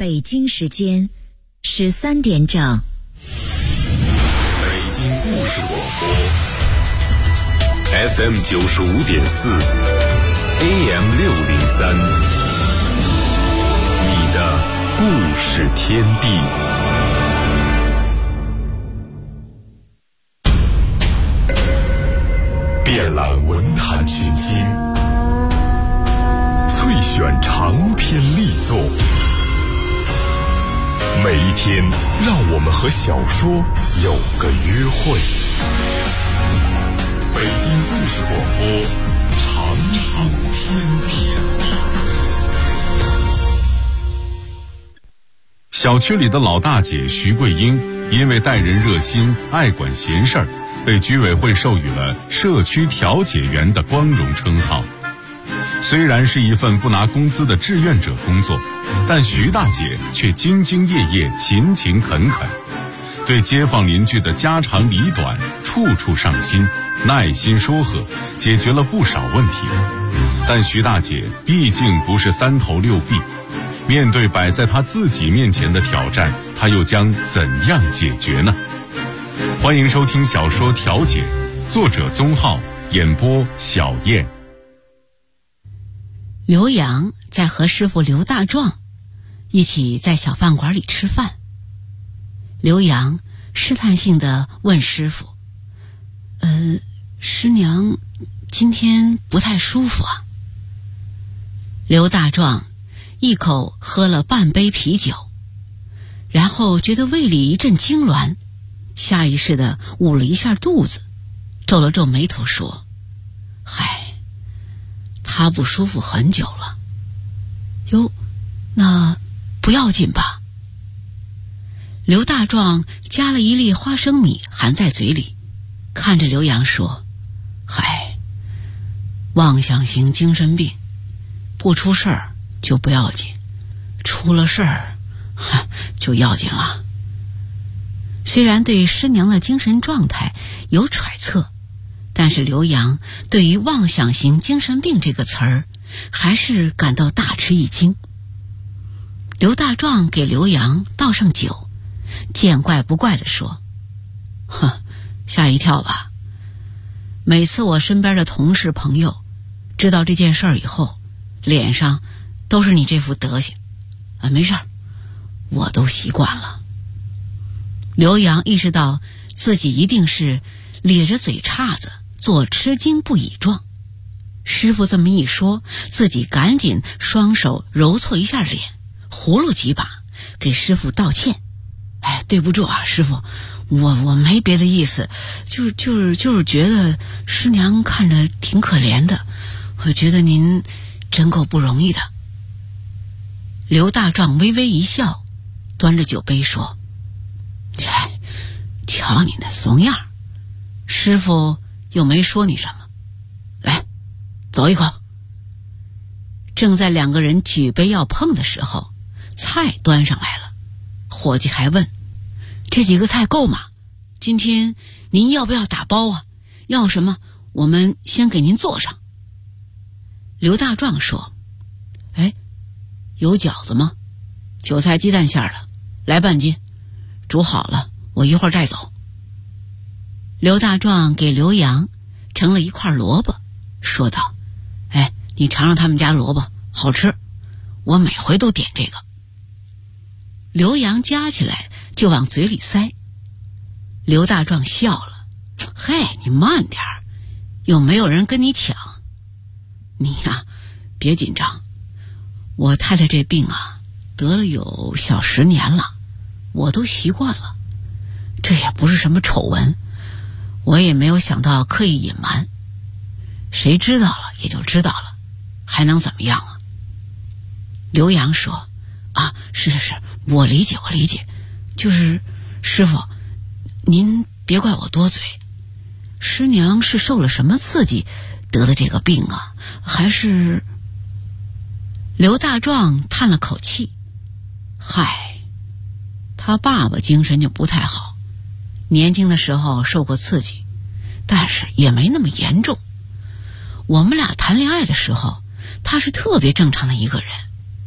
北京时间13点整。 北京故事广播 FM 95.4 AM 603，你的故事天地。遍览文坛群星，萃选长篇力作，每一天让我们和小说有个约会。北京故事广播，长寿天地。小区里的老大姐徐桂英，因为待人热心、爱管闲事儿，被居委会授予了社区调解员的光荣称号。虽然是一份不拿工资的志愿者工作，但徐大姐却兢兢业业、勤勤恳恳，对街坊邻居的家长里短处处上心，耐心说和，解决了不少问题。但徐大姐毕竟不是三头六臂，面对摆在她自己面前的挑战，她又将怎样解决呢？欢迎收听小说《调解》，作者宗浩，演播小燕。 刘洋在和师傅刘大壮一起在小饭馆里吃饭。刘洋试探性地问师傅：师娘今天不太舒服啊？刘大壮一口喝了半杯啤酒，然后觉得胃里一阵痉挛，下意识地捂了一下肚子，皱了皱眉头说：嗨，他不舒服很久了。哟，那不要紧吧？刘大壮夹了一粒花生米含在嘴里，看着刘洋说：嗨，妄想型精神病，不出事儿就不要紧，出了事儿就要紧了。虽然对师娘的精神状态有揣测，但是刘洋对于妄想型精神病这个词儿还是感到大吃一惊。刘大壮给刘洋倒上酒，见怪不怪地说：吓一跳吧？每次我身边的同事朋友知道这件事儿以后，脸上都是你这副德行。没事儿，我都习惯了。刘洋意识到自己一定是咧着嘴叉子做吃惊不已状。师傅这么一说，自己赶紧双手揉搓一下脸，葫芦几把给师傅道歉：对不住啊，师傅，我没别的意思，就是觉得师娘看着挺可怜的，我觉得您真够不容易的。刘大壮微微一笑，端着酒杯说：瞧你那怂样，师傅又没说你什么，来，走一口。正在两个人举杯要碰的时候，菜端上来了，伙计还问：这几个菜够吗？今天您要不要打包啊？要什么我们先给您做上。刘大壮说：有饺子吗？韭菜鸡蛋馅的，来半斤，煮好了我一会儿带走。刘大壮给刘洋盛了一块萝卜，说道：你尝尝他们家萝卜，好吃，我每回都点这个。刘洋夹起来就往嘴里塞。刘大壮笑了：你慢点儿，有没有人跟你抢？你呀，别紧张，我太太这病啊，得了有小10年了，我都习惯了，这也不是什么丑闻，我也没有想到刻意隐瞒，谁知道了也就知道了，还能怎么样啊？刘洋说：是，我理解，就是师傅，您别怪我多嘴，师娘是受了什么刺激得的这个病啊？还是……刘大壮叹了口气：他爸爸精神就不太好，年轻的时候受过刺激，但是也没那么严重。我们俩谈恋爱的时候，他是特别正常的一个人。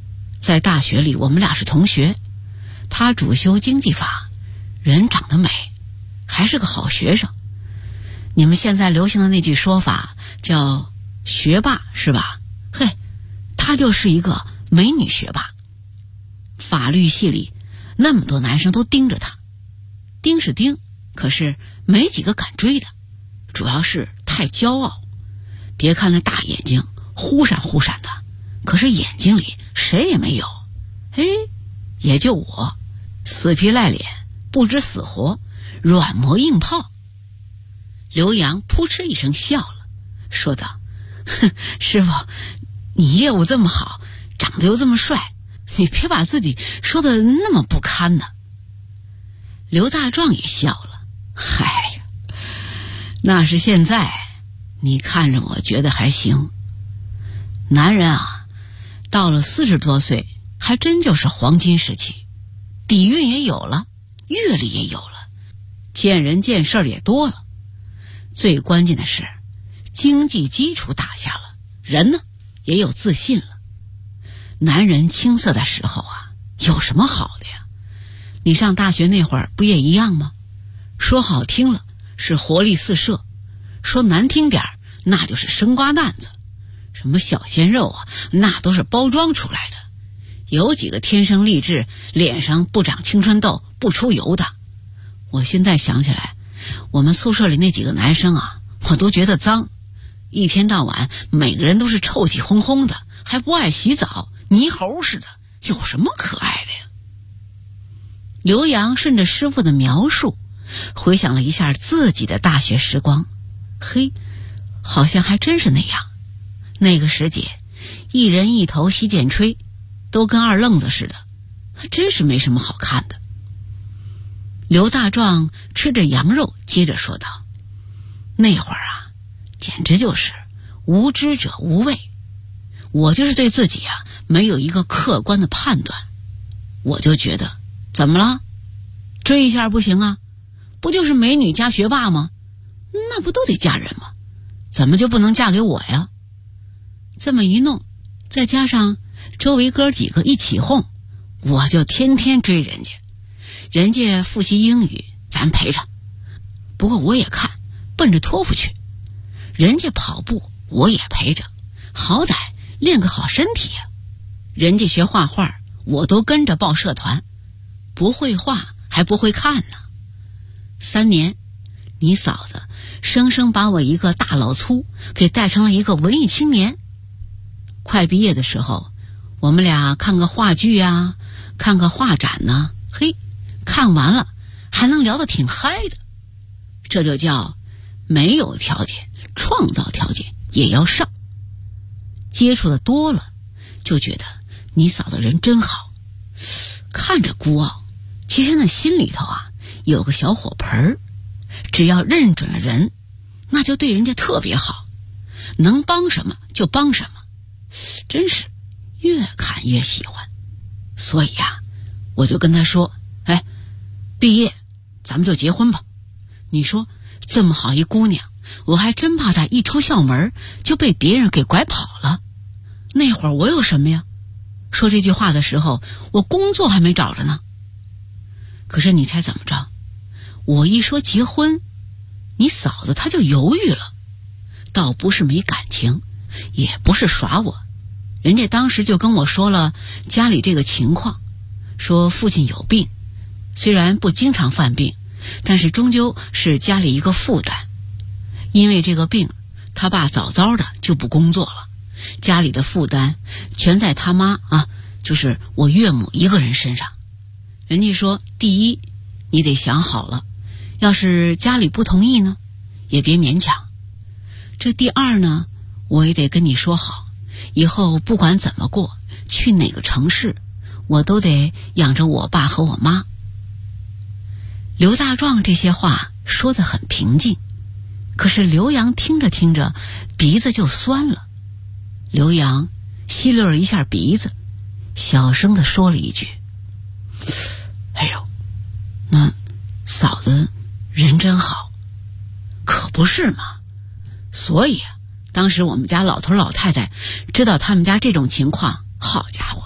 在大学里我们俩是同学，他主修经济法，人长得美，还是个好学生。你们现在流行的那句说法叫学霸是吧？嘿，他就是一个美女学霸。法律系里那么多男生都盯着他，盯是盯，可是没几个敢追的，主要是太骄傲。别看那大眼睛忽闪忽闪的，可是眼睛里谁也没有。也就我，死皮赖脸，不知死活，软磨硬泡。刘洋扑哧一声笑了，说道：师傅，你业务这么好，长得又这么帅，你别把自己说的那么不堪呢。刘大壮也笑了，嗨呀，那是现在，你看着我觉得还行。男人啊，到了40多岁，还真就是黄金时期，底蕴也有了，阅历也有了，见人见事也多了。最关键的是，经济基础打下了，人呢也有自信了。男人青涩的时候啊，有什么好的呀？你上大学那会儿不也一样吗？说好听了是活力四射，说难听点那就是生瓜蛋子。什么小鲜肉啊，那都是包装出来的。有几个天生丽质，脸上不长青春痘，不出油的？我现在想起来，我们宿舍里那几个男生啊，我都觉得脏，一天到晚每个人都是臭气烘烘的，还不爱洗澡，泥猴似的，有什么可爱的呀？刘洋顺着师傅的描述，回想了一下自己的大学时光，嘿，好像还真是那样。那个时节，一人一头洗剪吹，都跟二愣子似的，还真是没什么好看的。刘大壮吃着羊肉，接着说道：那会儿啊，简直就是无知者无畏。我就是对自己啊没有一个客观的判断，我就觉得怎么了？追一下不行啊？不就是美女加学霸吗？那不都得嫁人吗？怎么就不能嫁给我呀？这么一弄，再加上周围哥几个一起哄，我就天天追人家。人家复习英语，咱陪着。不过我也看，奔着托福去。人家跑步，我也陪着，好歹练个好身体呀。人家学画画，我都跟着报社团。不会画还不会看呢。3年，你嫂子生生把我一个大老粗给带成了一个文艺青年。快毕业的时候，我们俩看个话剧啊，看个画展呢，嘿，看完了还能聊得挺嗨的。这就叫没有条件，创造条件也要上。接触的多了，就觉得你嫂子人真好，看着孤傲，其实那心里头啊有个小火盆儿，只要认准了人，那就对人家特别好，能帮什么就帮什么，真是越看越喜欢。所以啊，我就跟他说，毕业咱们就结婚吧。你说这么好一姑娘，我还真怕她一出校门就被别人给拐跑了。那会儿我有什么呀？说这句话的时候，我工作还没找着呢。可是你猜怎么着？我一说结婚，你嫂子她就犹豫了。倒不是没感情，也不是耍我，人家当时就跟我说了家里这个情况，说父亲有病，虽然不经常犯病，但是终究是家里一个负担。因为这个病，他爸早早的就不工作了，家里的负担全在他妈啊，就是我岳母一个人身上。人家说，第一，你得想好了，要是家里不同意呢，也别勉强。这第二呢，我也得跟你说好，以后不管怎么过，去哪个城市，我都得养着我爸和我妈。刘大壮这些话说得很平静，可是刘洋听着听着鼻子就酸了。刘洋吸了一下鼻子，小声地说了一句：哎呦，那嫂子人真好。可不是嘛。所以当时我们家老头老太太知道他们家这种情况，好家伙，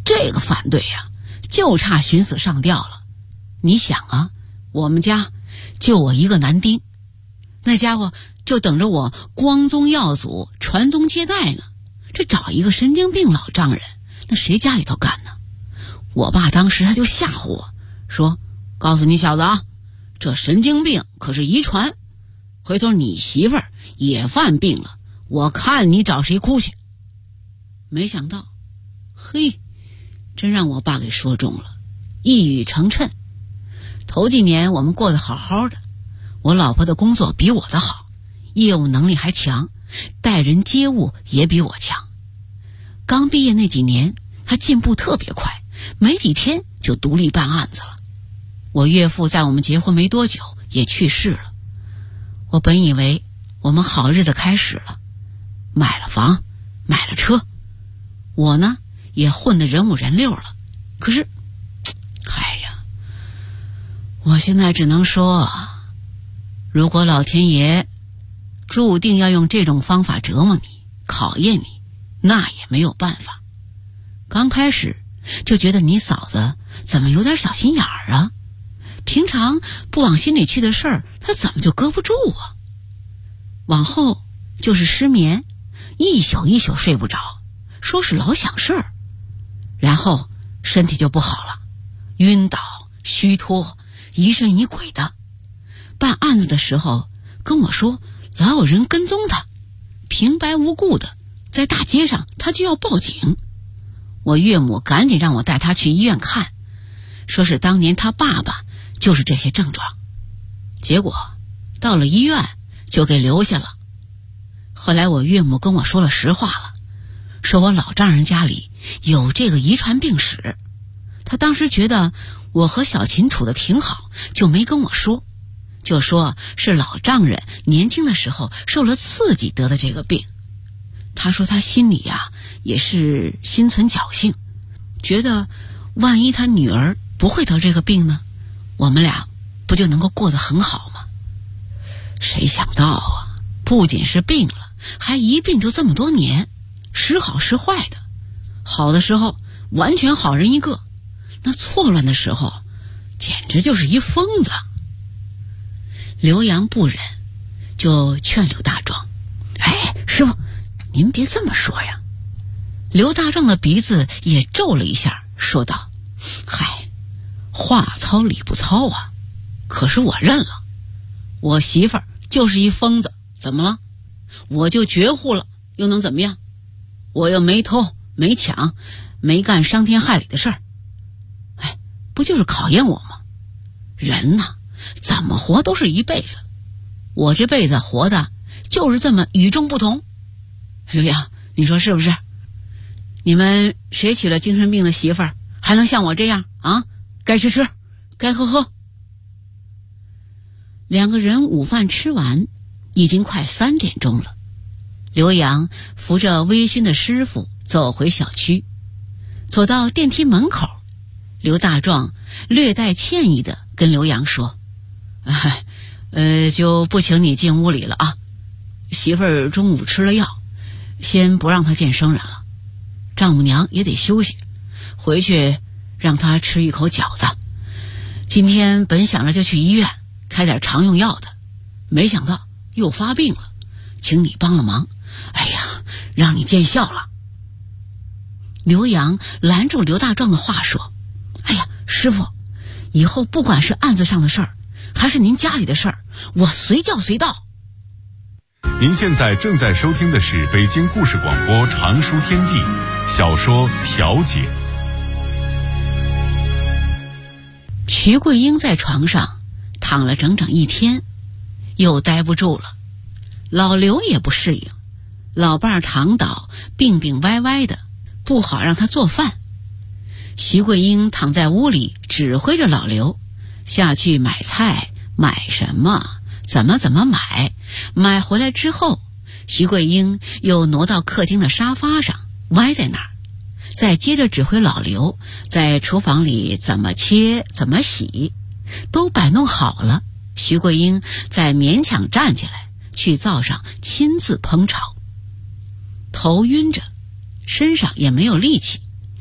这个反对呀，就差寻死上吊了。你想啊，我们家就我一个男丁，那家伙就等着我光宗耀祖、传宗接代呢。这找一个神经病老丈人，那谁家里头干呢？我爸当时他就吓唬我说，告诉你小子啊，这神经病可是遗传，回头你媳妇儿也犯病了，我看你找谁哭去。没想到，嘿，真让我爸给说中了，一语成谶。头几年我们过得好好的，我老婆的工作比我的好，业务能力还强，待人接物也比我强。刚毕业那几年，她进步特别快，没几天就独立办案子了。我岳父在我们结婚没多久也去世了。我本以为我们好日子开始了，买了房，买了车，我呢也混得人五人六了。可是，哎呀，我现在只能说，如果老天爷注定要用这种方法折磨你、考验你，那也没有办法。刚开始就觉得你嫂子怎么有点小心眼儿啊，平常不往心里去的事儿，她怎么就搁不住啊？往后就是失眠，一宿一宿睡不着，说是老想事儿，然后身体就不好了，晕倒、虚脱、疑神疑鬼的。办案子的时候跟我说老有人跟踪他，平白无故的在大街上他就要报警。我岳母赶紧让我带他去医院看，说是当年他爸爸就是这些症状。结果到了医院就给留下了。后来我岳母跟我说了实话了，说我老丈人家里有这个遗传病史。他当时觉得我和小秦处得挺好，就没跟我说，就说是老丈人年轻的时候受了刺激得的这个病。他说他心里呀也是心存侥幸，觉得万一他女儿不会得这个病呢，我们俩不就能够过得很好吗？谁想到啊，不仅是病了，还一病就这么多年，时好时坏的。好的时候完全好人一个，那错乱的时候简直就是一疯子。刘洋不忍，就劝刘大壮，哎，师傅您别这么说呀。刘大壮的鼻子也皱了一下，说道，嗨，话糙理不糙啊，可是我认了，我媳妇儿就是一疯子，怎么了？我就绝户了，又能怎么样？我又没偷没抢，没干伤天害理的事儿，哎，不就是考验我吗？人呐，怎么活都是一辈子，我这辈子活的就是这么与众不同。刘洋，你说是不是？你们谁娶了精神病的媳妇儿，还能像我这样啊？该吃吃，该喝喝。两个人午饭吃完，已经快3点钟了。刘洋扶着微醺的师傅走回小区，走到电梯门口，刘大壮略带歉意的跟刘洋说，就不请你进屋里了啊，媳妇儿中午吃了药，先不让她见生人了，丈母娘也得休息，回去让她吃一口饺子。今天本想着就去医院开点常用药的，没想到又发病了，请你帮了忙，哎呀，让你见笑了。刘洋拦住刘大壮的话说，哎呀，师傅，以后不管是案子上的事儿，还是您家里的事儿，我随叫随到。 您现在正在收听的是北京故事广播常书天地小说《调解》。 徐桂英在床上躺了整整1天，又待不住了。老刘也不适应，老伴儿躺倒病病歪歪的，不好让他做饭。徐桂英躺在屋里指挥着老刘下去买菜，买什么怎么买，买回来之后，徐桂英又挪到客厅的沙发上歪在那儿，再接着指挥老刘在厨房里怎么切怎么洗。都摆弄好了，徐桂英再勉强站起来去灶上亲自烹炒。头晕着，身上也没有力气，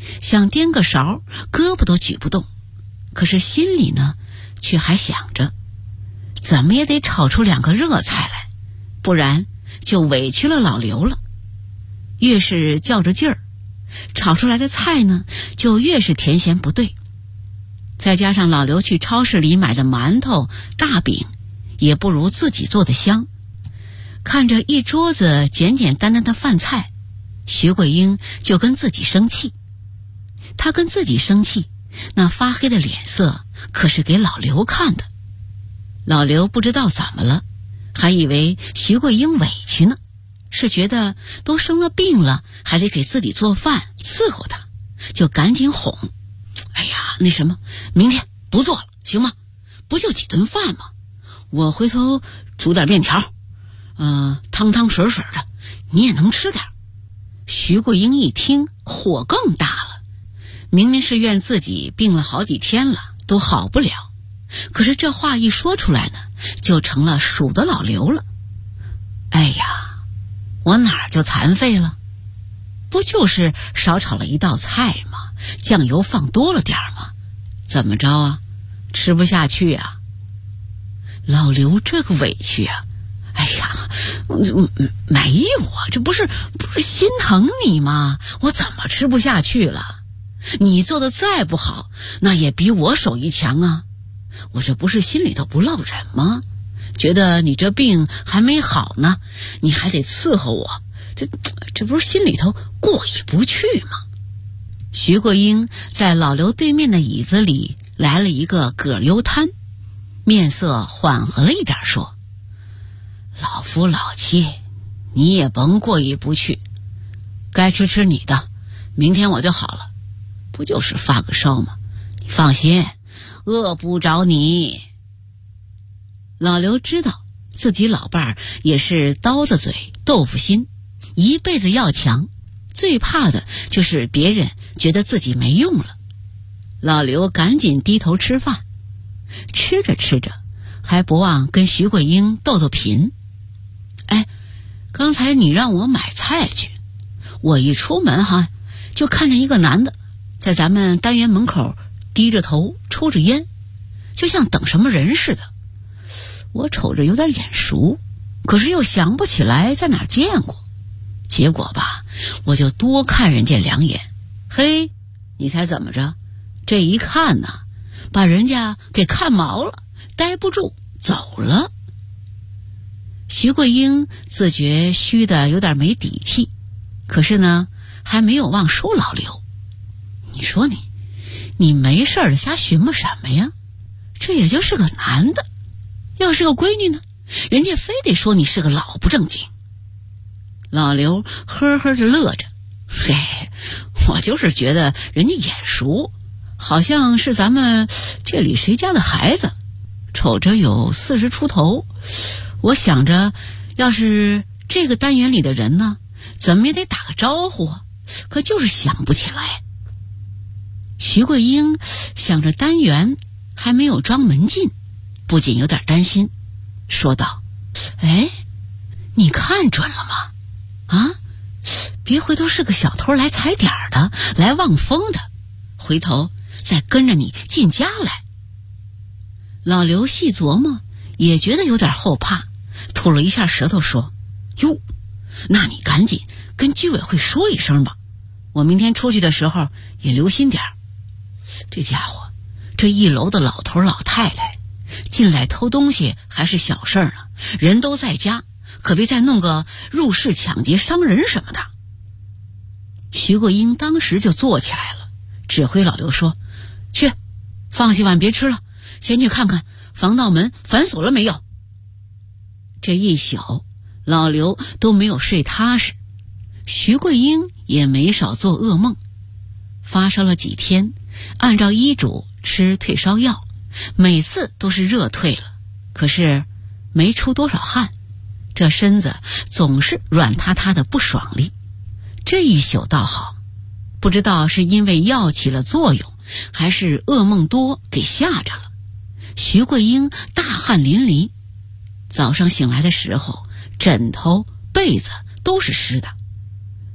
想颠个勺，胳膊都举不动，可是心里呢却还想着怎么也得炒出2个热菜来，不然就委屈了老刘了。越是较着劲儿，炒出来的菜呢就越是甜咸不对。再加上老刘去超市里买的馒头大饼也不如自己做的香，看着一桌子简简单单的饭菜，徐桂英就跟自己生气。她跟自己生气，那发黑的脸色可是给老刘看的。老刘不知道怎么了，还以为徐桂英委屈呢，是觉得都生了病了还得给自己做饭伺候她，就赶紧哄。哎呀，那什么，明天不做了行吗？不就几顿饭吗？我回头煮点面条，汤汤水水的，你也能吃点。徐桂英一听火更大了，明明是怨自己病了好几天了都好不了，可是这话一说出来呢，就成了数的老刘了。哎呀，我哪儿就残废了？不就是少炒了一道菜吗？酱油放多了点吗？怎么着啊？吃不下去啊？老刘这个委屈啊！哎呀，没有啊，这不是心疼你吗？我怎么吃不下去了？你做的再不好，那也比我手艺强啊！我这不是心里头不落忍吗？觉得你这病还没好呢，你还得伺候我，这不是心里头过意不去吗？徐桂英在老刘对面的椅子里来了一个葛优瘫，面色缓和了一点，说：老夫老妻，你也甭过意不去，该吃你的，明天我就好了，不就是发个烧吗？你放心，饿不着你。老刘知道自己老伴儿也是刀子嘴豆腐心，一辈子要强，最怕的就是别人觉得自己没用了。老刘赶紧低头吃饭，吃着吃着还不忘跟徐桂英斗斗贫。哎，刚才你让我买菜去，我一出门就看见一个男的在咱们单元门口低着头抽着烟，就像等什么人似的。我瞅着有点眼熟，可是又想不起来在哪儿见过。结果吧，我就多看人家2眼。嘿，你猜怎么着？这一看呢，把人家给看毛了，待不住走了。徐桂英自觉虚的有点没底气，可是呢还没有忘说老刘。你说你没事的瞎寻摸什么呀？这也就是个男的，要是个闺女呢，人家非得说你是个老不正经。老刘呵呵着乐着，嘿，我就是觉得人家眼熟，好像是咱们这里谁家的孩子，瞅着有40出头。我想着要是这个单元里的人呢，怎么也得打个招呼啊，可就是想不起来。徐桂英想着单元还没有装门禁，不仅有点担心，说道：哎，你看准了吗？别回头是个小偷来踩点的，来望风的，回头再跟着你进家来。老刘细琢磨，也觉得有点后怕，吐了一下舌头说：哟，那你赶紧跟居委会说一声吧，我明天出去的时候也留心点儿。这家伙，这1楼的老头老太太进来偷东西还是小事呢，人都在家，可别再弄个入室抢劫伤人什么的。徐桂英当时就坐起来了，指挥老刘说：去，放下碗别吃了，先去看看防盗门反锁了没有。这一宿老刘都没有睡踏实，徐桂英也没少做噩梦。发烧了几天，按照医嘱吃退烧药，每次都是热退了，可是没出多少汗，这身子总是软塌塌的不爽利。这一宿倒好，不知道是因为药起了作用，还是噩梦多给吓着了。徐桂英大汗淋漓，早上醒来的时候，枕头被子都是湿的。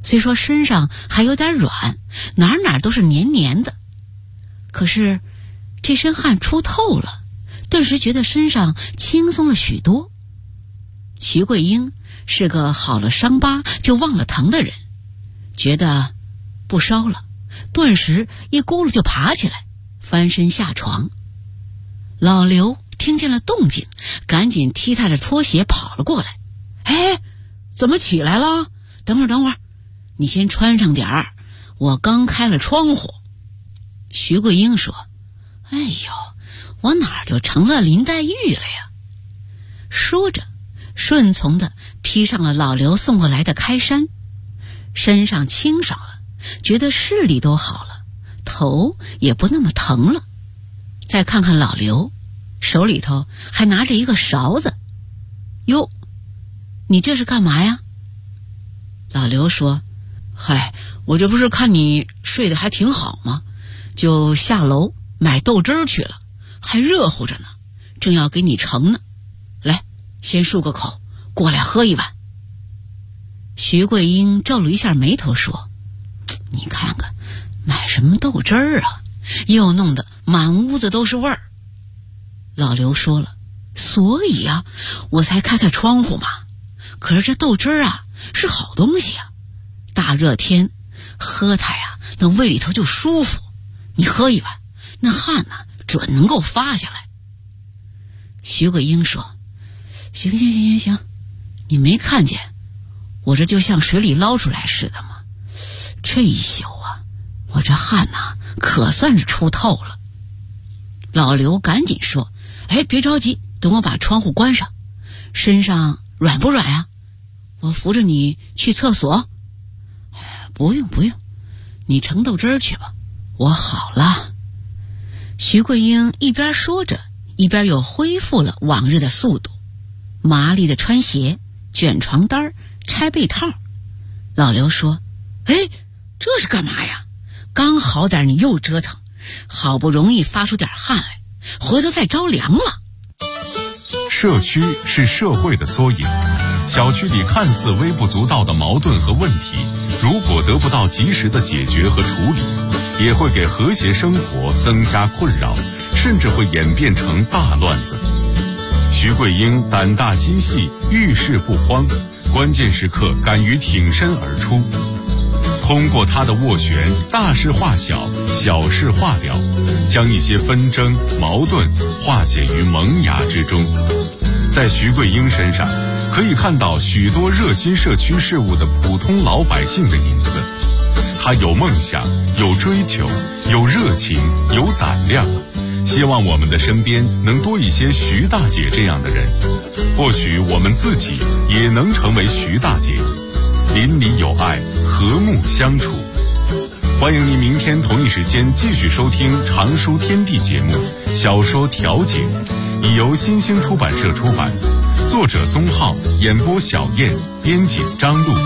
虽说身上还有点软，哪哪都是黏黏的，可是这身汗出透了，顿时觉得身上轻松了许多。徐桂英是个好了伤疤就忘了疼的人，觉得不烧了，顿时一咕噜就爬起来，翻身下床。老刘听见了动静，赶紧踢踏着拖鞋跑了过来。哎，怎么起来了？等会儿，你先穿上点儿，我刚开了窗户。徐桂英说：哎呦，我哪儿就成了林黛玉了呀？说着顺从地披上了老刘送过来的开衫，身上清爽了，觉得视力都好了，头也不那么疼了。再看看老刘，手里头还拿着一个勺子。哟，你这是干嘛呀？老刘说：嗨，我这不是看你睡得还挺好吗，就下楼买豆汁儿去了，还热乎着呢，正要给你盛呢。来，先漱个口，过来喝一碗。徐桂英皱了一下眉头说：你看看，买什么豆汁儿啊，又弄得满屋子都是味儿。老刘说了：所以啊，我才开窗户嘛。可是这豆汁儿啊是好东西啊，大热天喝它呀，那胃里头就舒服，你喝一碗，那汗呢准能够发下来。徐桂英说：行，你没看见我这就像水里捞出来似的吗？这一宿啊，我这汗呐可算是出透了。老刘赶紧说：哎，别着急，等我把窗户关上。身上软不软啊？我扶着你去厕所。不用，你盛豆汁儿去吧，我好了。徐桂英一边说着，一边又恢复了往日的速度，麻利的穿鞋，卷床单，拆被套。老刘说：哎，这是干嘛呀？刚好点你又折腾，好不容易发出点汗来，回头再着凉了。 社区是社会的缩影，小区里看似微不足道的矛盾和问题，如果得不到及时的解决和处理，也会给和谐生活增加困扰，甚至会演变成大乱子。徐桂英胆大心细，遇事不慌，关键时刻敢于挺身而出。通过她的斡旋，大事化小，小事化了，将一些纷争矛盾化解于萌芽之中。在徐桂英身上可以看到许多热心社区事务的普通老百姓的影子。她有梦想，有追求，有热情，有胆量。希望我们的身边能多一些徐大姐这样的人，或许我们自己也能成为徐大姐，邻里有爱，和睦相处。欢迎您明天同一时间继续收听《常书天地》节目《小说调解》，已由新兴出版社出版，作者宗浩，演播小燕，编辑张璐。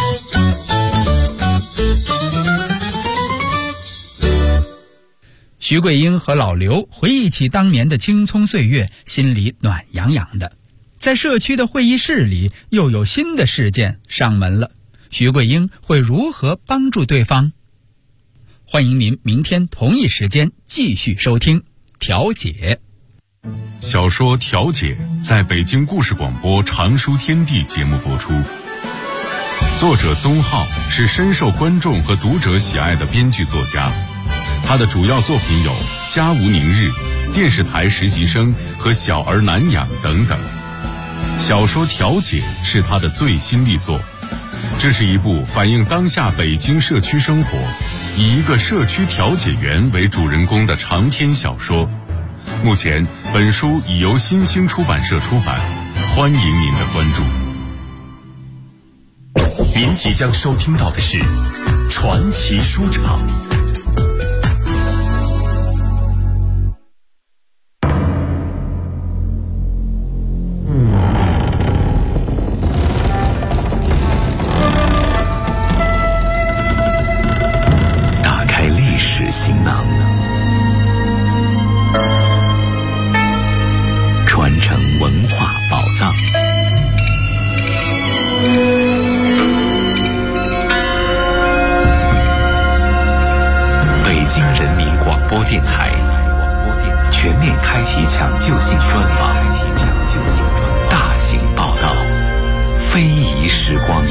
徐桂英和老刘回忆起当年的青葱岁月，心里暖洋洋的。在社区的会议室里，又有新的事件上门了。徐桂英会如何帮助对方？欢迎您明天同一时间继续收听《调解》。 小说《调解》在北京故事广播《常书天地》节目播出。作者宗浩是深受观众和读者喜爱的编剧作家，他的主要作品有《家无宁日》、电视台实习生和小儿难养等等。小说《调解》是他的最新力作，这是一部反映当下北京社区生活，以一个社区调解员为主人公的长篇小说。目前本书已由新兴出版社出版，欢迎您的关注。 您即将收听到的是传奇书场。打开历史行囊，传承文化宝藏。 京人民广播电台全面开启抢救性专访，大型报道，非遗时光。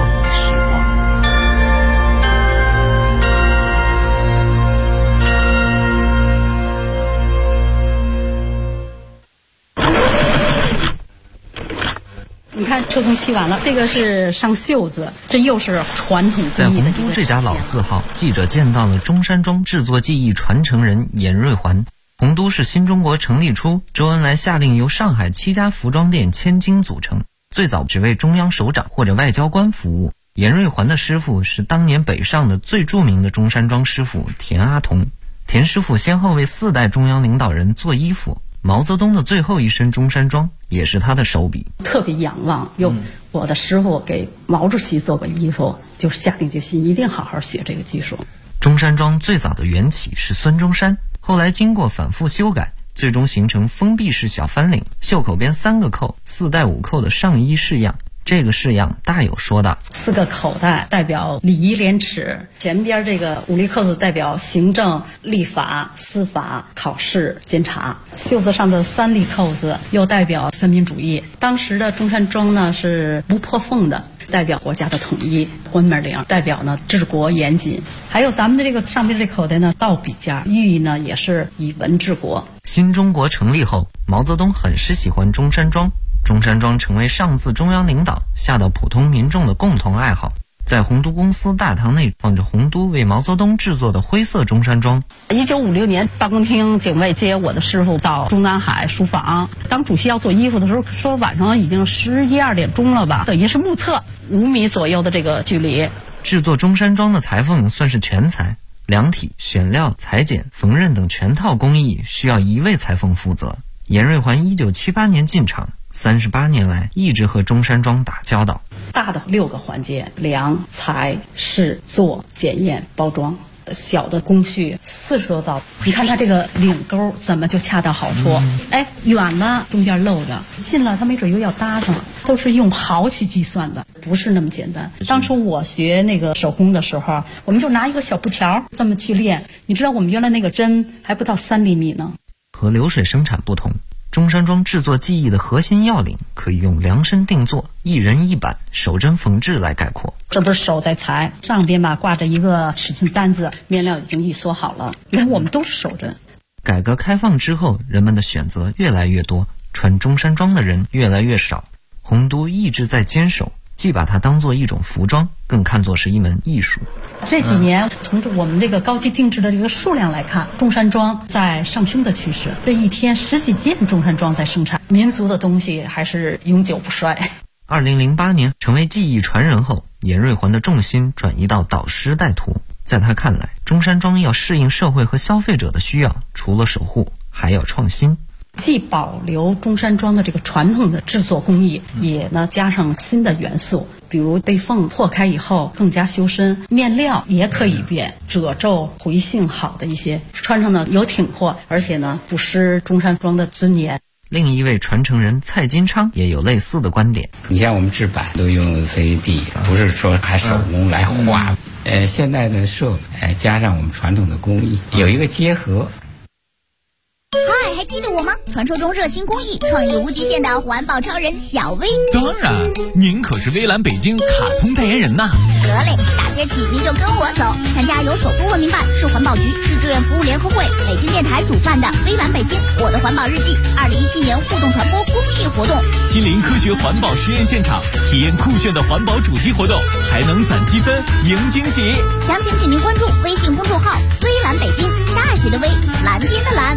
你看车工漆完了，这个是上袖子，这又是传统在洪都这家老字号，记者见到了中山装制作技艺传承人严瑞环。洪都是新中国成立初，周恩来下令由上海7家服装店千金组成，最早只为中央首长或者外交官服务。严瑞环的师傅是当年北上的最著名的中山装师傅田阿童。田师傅先后为4代中央领导人做衣服，毛泽东的最后一身中山装也是他的手笔。 特别仰望，我的师傅给毛主席做过衣服，就下定决心一定好好学这个技术。 中山装最早的缘起是孙中山，后来经过反复修改，最终形成封闭式小翻领，袖口边3个扣，4带5扣的上衣式样。这个式样大有说道，4个口袋代表礼仪廉耻，前边这个5粒扣子代表行政、立法、司法、考试、监察，袖子上的3粒扣子又代表三民主义。当时的中山装呢是不破缝的，代表国家的统一；关门领代表呢治国严谨。还有咱们的这个上边这口袋呢倒笔架，寓意呢也是以文治国。 新中国成立后，毛泽东很是喜欢中山装，中山装成为上自中央领导下到普通民众的共同爱好。在洪都公司大堂内放着洪都为毛泽东制作的灰色中山装。 1956年，办公厅警卫接我的师傅到中南海书房，当主席要做衣服的时候，说晚上已经11、2点钟了吧，等于是目测5米左右的这个距离。 制作中山装的裁缝算是全才，量体、选料、裁剪、缝纫等全套工艺需要1位裁缝负责。严瑞环1978年进场，38年来一直和中山装打交道。 大的6个环节：量、裁、试、做、检验、包装。小的工序40多道。你看它这个领钩怎么就恰到好处？远了中间漏着，近了它没准又要搭上，都是用毫去计算的，不是那么简单。当初我学那个手工的时候，我们就拿一个小布条这么去练。你知道我们原来那个针还不到3厘米呢。 和流水生产不同，中山装制作技艺的核心要领可以用量身定做、一人一板、手针缝制来概括。 这不是手在裁，上边吧挂着一个尺寸单子，面料已经预缩好了。你看我们都是手针。 改革开放之后，人们的选择越来越多，穿中山装的人越来越少。洪都一直在坚守，既把它当作一种服装，更看作是一门艺术。 这几年从我们这个高级定制的这个数量来看，中山装在上升的趋势。这一天10几件中山装在生产，民族的东西还是永久不衰。 2008年成为技艺传人后，严瑞环的重心转移到导师带徒。在他看来，中山装要适应社会和消费者的需要，除了守护，还要创新。 既保留中山装的这个传统的制作工艺，也呢加上新的元素，比如被缝破开以后更加修身，面料也可以变，褶皱回性好的一些，穿上呢有挺阔，而且呢不失中山装的尊严。 另一位传承人蔡金昌也有类似的观点。 你像我们制版都用 CAD， 不是说还手工来画。现在的设备加上我们传统的工艺，有一个结合。 嗨，还记得我吗？传说中热心公益、创意无极限的环保超人小薇。 当然，您可是微蓝北京卡通代言人呐。 得嘞，大今儿起您就跟我走，参加由首都文明办、市环保局、市志愿服务联合会、北京电台主办的微蓝北京我的环保日记2017年互动传播公益活动， 亲临科学环保实验现场，体验酷炫的环保主题活动，还能攒积分赢惊喜。 详情请您关注微信公众号微蓝北京，大写的微，蓝天的蓝。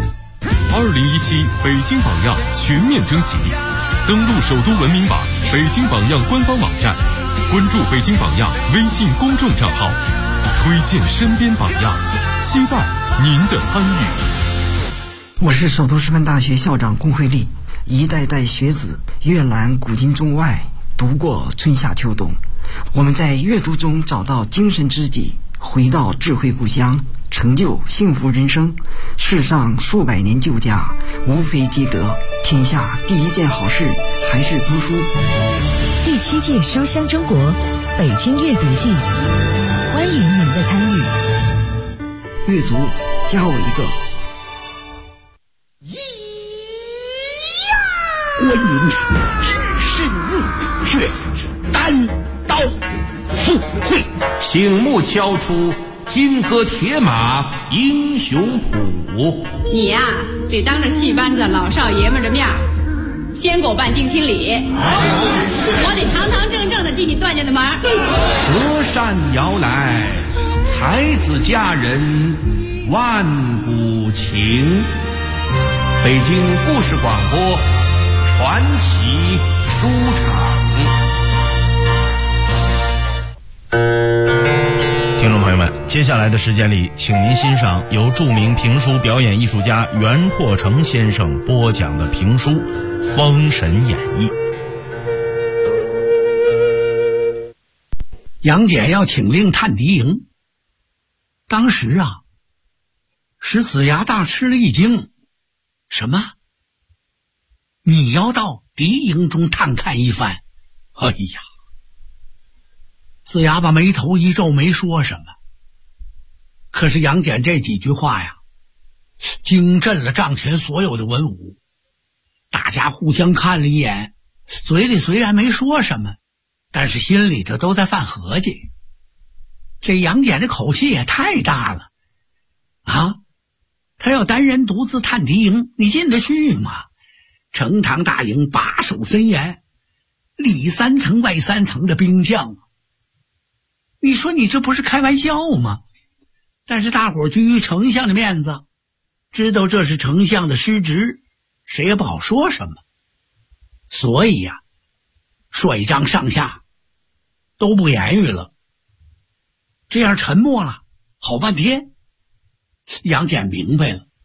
2017北京榜样全面征集，登录首都文明榜北京榜样官方网站，关注北京榜样微信公众账号，推荐身边榜样，期待您的参与。 我是首都师范大学校长龚慧丽，一代代学子阅览古今中外，读过春夏秋冬，我们在阅读中找到精神知己，回到智慧故乡，成就幸福人生。世上数百年旧家，无非积德，天下第一件好事还是读书。 第7届书香中国北京阅读季，欢迎您的参与。 阅读加我一个。 观音只是入却单刀赴会， 醒目敲出金戈铁马英雄谱。 你呀，得当着戏班子老少爷们的面先给我办定亲礼，我得堂堂正正的进你段家的门。 隔山遥来，才子佳人万古情。北京故事广播传奇书场。 听众朋友们，接下来的时间里，请您欣赏由著名评书表演艺术家袁阔成先生播讲的评书《封神演义》。 杨戬要请令探敌营，当时使子牙大吃了一惊。什么？你要到敌营中探看一番？哎呀！子牙把眉头一皱，没说什么。可是杨戬这几句话呀，惊震了帐前所有的文武。大家互相看了一眼，嘴里虽然没说什么，但是心里头都在犯合计。这杨戬的口气也太大了啊！他要单人独自探敌营，你进得去吗？成堂大营把守森严，里3层外3层的兵将，你说你这不是开玩笑吗？但是大伙儿居于丞相的面子，知道这是丞相的失职，谁也不好说什么。所以帅帐上下都不言语了，这样沉默了好半天。杨戬明白了，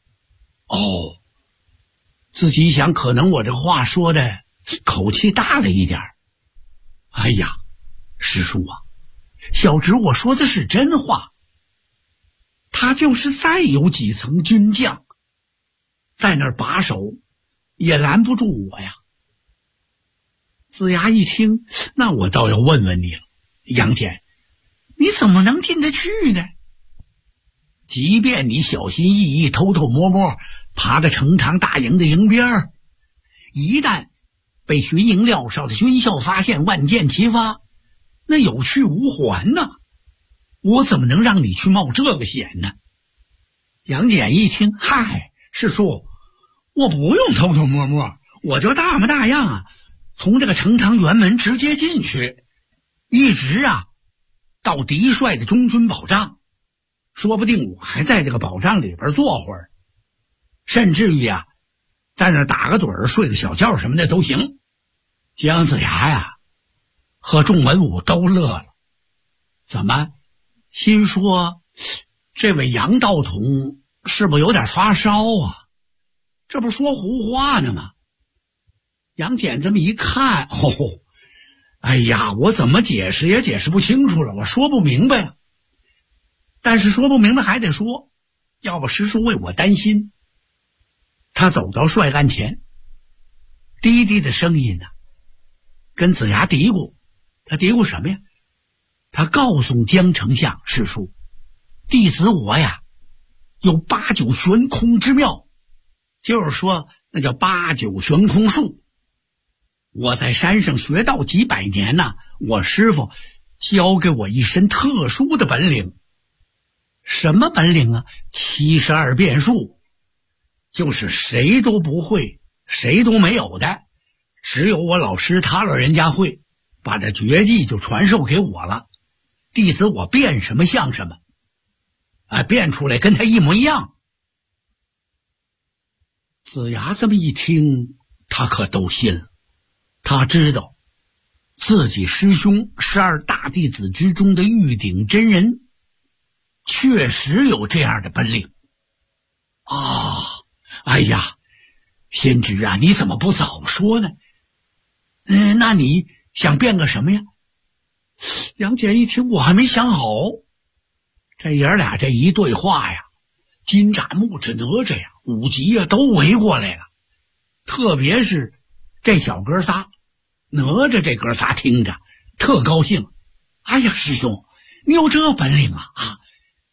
自己想可能我这话说的口气大了一点。哎呀，师叔小侄我说的是真话。他就是再有几层军将在那儿把守，也拦不住我呀。子牙一听，那我倒要问问你了，杨戬，你怎么能进得去呢？即便你小心翼翼偷偷摸摸爬到成堂大营的营边，一旦被巡营廖少的军校发现，万箭齐发，那有去无还呢。我怎么能让你去冒这个险呢？杨戬一听，嗨，师叔，我不用偷偷摸摸，我就大模大样从这个成堂辕门直接进去，一直到敌帅的中军保障，说不定我还在这个保障里边坐会儿，甚至于在那打个盹儿睡个小觉什么的都行。姜子牙和众文武都乐了，怎么心说这位杨道统是不是有点发烧这不说胡话呢吗？杨戬这么一看，哎呀，我怎么解释也解释不清楚了，我说不明白了。但是说不明白还得说，要不师叔为我担心。他走到帅案前，低低的声音跟子牙嘀咕。他嘀咕什么呀？他告诉江丞相，师叔，弟子我有8九悬空之妙，就是说那叫8九悬空术。我在山上学道几百年我师父教给我一身特殊的本领。什么本领72变术，就是谁都不会，谁都没有的，只有我老师他老人家会，把这绝技就传授给我了。弟子我变什么像什么，变出来跟他一模一样。子牙这么一听，他可都信了。他知道自己师兄12大弟子之中的玉鼎真人确实有这样的本领哎呀，先知你怎么不早说呢？那你想变个什么呀？杨戬一听，我还没想好。这爷俩这一对话金吒、木吒、哪吒五级都围过来了。特别是这小哥仨，哪吒这哥仨听着特高兴。哎呀，师兄，你有这本领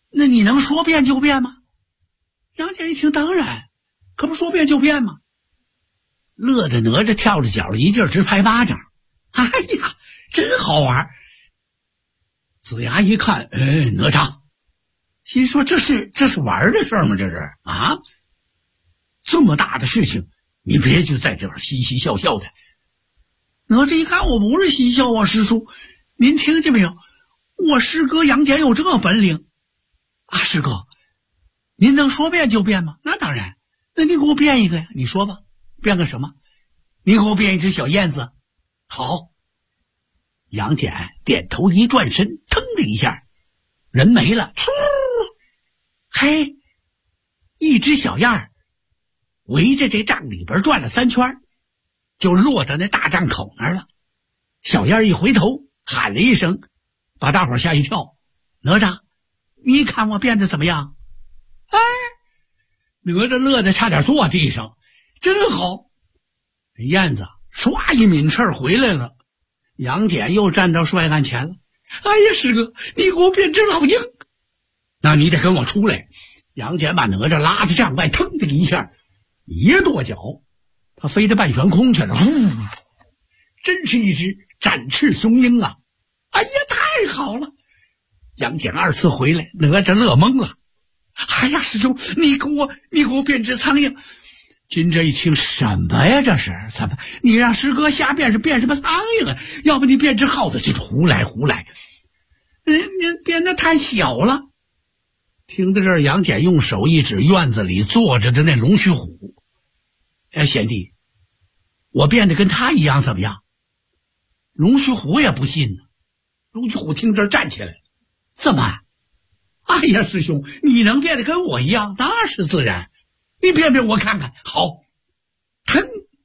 那你能说变就变吗？杨戬一听，当然，可不说变就变吗？乐得哪吒跳着脚，一劲儿直拍巴掌。哎呀，真好玩！子牙一看，哪吒，心说这是玩的事儿吗？这是啊，这么大的事情，你别就在这儿嘻嘻笑笑的。哪吒一看，我不是嬉笑啊，师叔，您听见没有？我师哥杨戬有这本领啊！师哥，您能说变就变吗？那当然，那你给我变一个呀，你说吧，变个什么？你给我变一只小燕子。好。杨戬点头一转身，腾的一下，人没了。嘿，一只小燕儿围着这帐里边转了3圈，就落到那大帐口那儿了。小燕儿一回头喊了一声，把大伙吓一跳。哪吒，你看我变得怎么样？哎，哪吒乐得差点坐地上，真好。燕子唰一抿翅回来了。杨戬又站到帅案前了。哎呀，师哥，你给我变只老鹰，那你得跟我出来。杨戬把哪吒拉到帐外，腾的一下，一跺脚，他飞到半悬空去了。真是一只展翅雄鹰啊！哎呀，太好了！杨戬2次回来，哪吒乐懵了。哎呀，师兄，你给我变只苍蝇。金吒一听，什么呀？这是怎么？你让师哥瞎变，是变什么苍蝇啊？要不你变只耗子？这胡来！你变得太小了。听到这儿，杨戬用手一指院子里坐着的那龙须虎。贤弟，我变得跟他一样怎么样？龙须虎也不信呢。龙须虎听这儿站起来，怎么？哎呀，师兄，你能变得跟我一样，那是自然。你变变我看看。好，腾，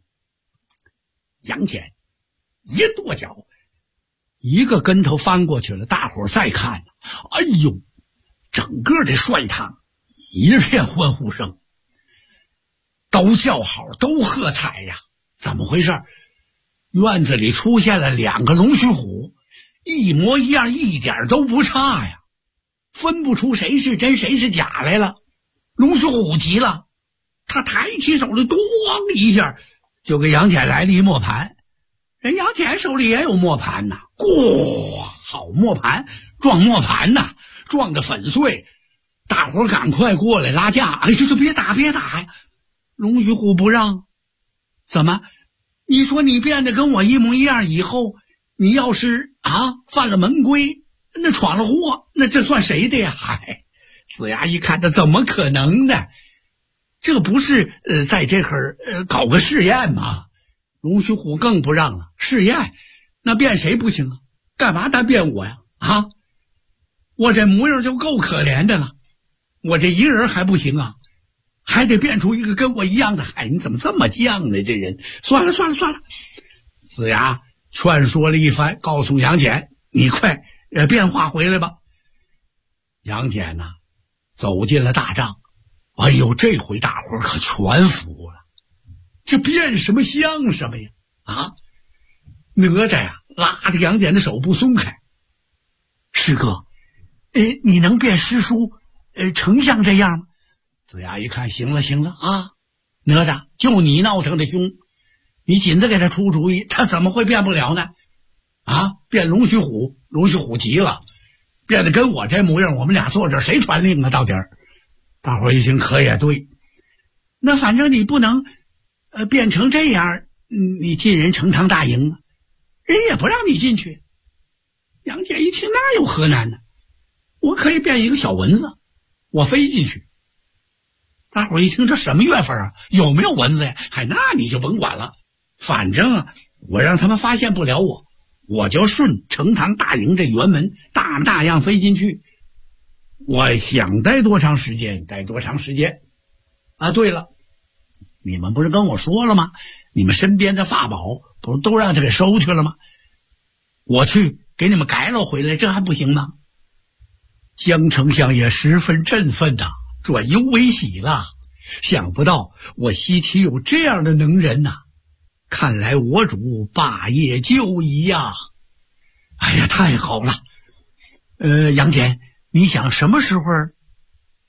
杨戬一跺脚，一个跟头翻过去了。大伙儿再看，哎呦，整个这帅堂一片欢呼声，都叫好，都喝彩呀！怎么回事？院子里出现了2个龙须虎，一模一样，一点都不差呀，分不出谁是真谁是假来了。龙须虎急了，他抬起手来，咣一下就给杨戬来了一磨盘。人杨戬手里也有磨盘呐，好磨盘，撞磨盘呐，撞得粉碎。大伙儿赶快过来拉架。哎，这别打呀！龙须虎不让。怎么？你说你变得跟我一模一样以后，你要是犯了门规，那闯了祸，那这算谁的呀？嗨，子牙一看，这怎么可能呢？这不是在这儿搞个试验吗？龙须虎更不让了。试验？那变谁不行啊？干嘛单变我呀？我这模样就够可怜的了，我这一个人还不行啊，还得变出一个跟我一样的。嗨，你怎么这么犟呢？这人，算了。子牙劝说了一番，告诉杨戬，你快变化回来吧。杨戬呢，走进了大帐。哎呦，这回大伙儿可全服了，这变什么像什么呀？哪吒呀，拉着杨戬的手不松开。师哥，你能变师叔丞相这样吗？子牙一看，行了啊，哪吒就你闹腾的凶，你紧着给他出主意，他怎么会变不了呢？变龙须虎，龙须虎急了，变得跟我这模样，我们俩坐这谁传令啊？到底儿？大伙儿一听，可也对，那反正你不能变成这样，你进人呈堂大营啊，人也不让你进去。杨戬一听，那有何难呢？我可以变一个小蚊子，我飞进去。大伙儿一听，这什么月份啊？有没有蚊子呀？那你就甭管了，反正我让他们发现不了我就顺呈堂大营这辕门大样飞进去。我想待多长时间待多长时间。对了，你们不是跟我说了吗？你们身边的法宝不是都让他给收去了吗？我去给你们改了回来，这还不行吗？江丞相也十分振奋呐，转忧为喜了。想不到我西岐有这样的能人呐，看来我主霸业就义呀！哎呀，太好了！杨戬，你想什么时候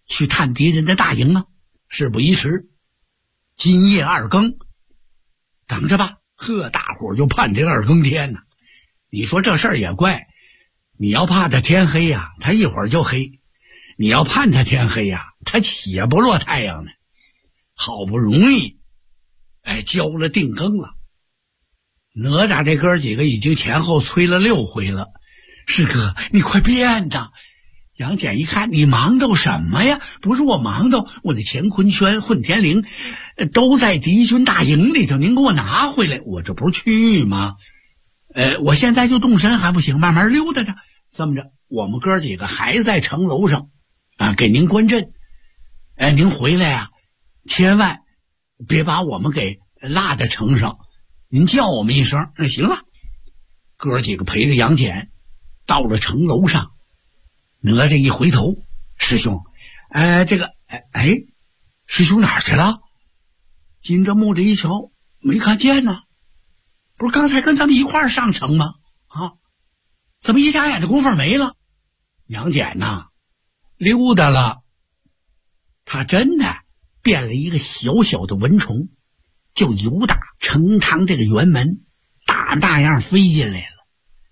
去探敌人的大营啊。事不宜迟，今夜2更，等着吧。呵，大伙儿就盼这2更天呢。你说这事儿也怪，你要怕他天黑呀，他一会儿就黑；你要盼他天黑呀，他且不落太阳呢。好不容易，交了定更了。哪吒这哥几个已经前后催了6回了。师哥，你快变呐！杨戬一看，你忙叨什么呀？不是我忙叨，我那乾坤圈、混天绫都在敌军大营里头，您给我拿回来，我这不是去吗？我现在就动身还不行，慢慢溜达着。这么着，我们哥几个还在城楼上啊，给您关阵。您回来呀，千万别把我们给落在城上，您叫我们一声，行了。哥几个陪着杨戬到了城楼上。哪吒一回头，师兄，师兄哪儿去了？金着木着一瞧，没看见呢。不是刚才跟咱们一块儿上城吗？啊，怎么一眨眼的功夫没了？杨戬呐，溜达了。他真的变了一个小小的蚊虫，就由打成堂这个辕门大样飞进来了，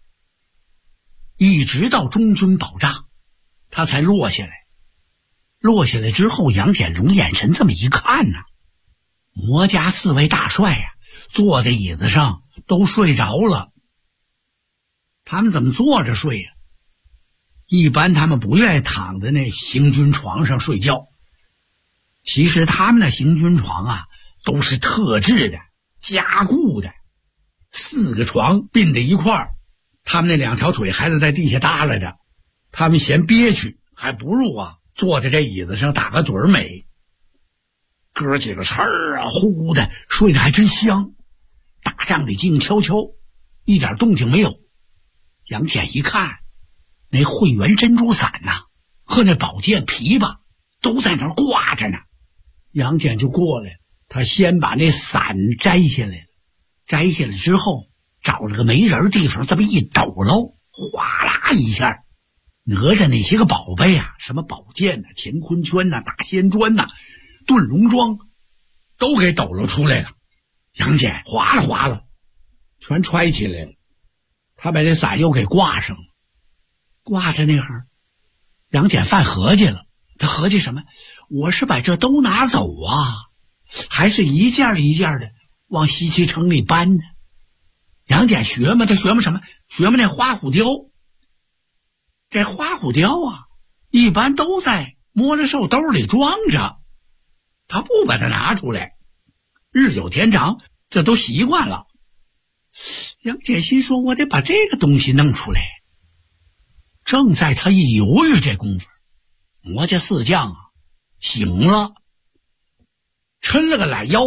一直到中军保障，他才落下来。落下来之后，杨戬龙眼神这么一看呢，魔家4位大帅呀，坐在椅子上都睡着了。他们怎么坐着睡呀？一般他们不愿意躺在那行军床上睡觉。其实他们的行军床啊，都是特制的、加固的，4个床并在一块儿，他们那2条腿还得在地下耷拉着。他们嫌憋屈，还不如坐在这椅子上打个盹儿美。哥几个哧啊呼的睡得还真香。大帐里静悄悄，一点动静没有。杨戬一看，那慧元珍珠伞和那宝剑琵琶都在那儿挂着呢。杨戬就过来，他先把那伞摘下来了。摘下来之后，找了个没人地方，这么一抖搂，哗啦一下，哪吒那些个宝贝什么宝剑乾坤圈大仙砖遁龙桩，都给抖搂出来了。杨戬哗啦全揣起来了。他把这伞又给挂上了。挂着那会儿，杨戬犯合计了。他合计什么？我是把这都拿走还是一件一件的往西岐城里搬呢？杨戬学嘛，他学嘛什么？学嘛那花虎雕。这花虎雕一般都在摸着手兜里装着，他不把它拿出来。日久天长，这都习惯了。杨戬心说，我得把这个东西弄出来。正在他一犹豫这功夫，魔家4将醒了，抻了个懒腰，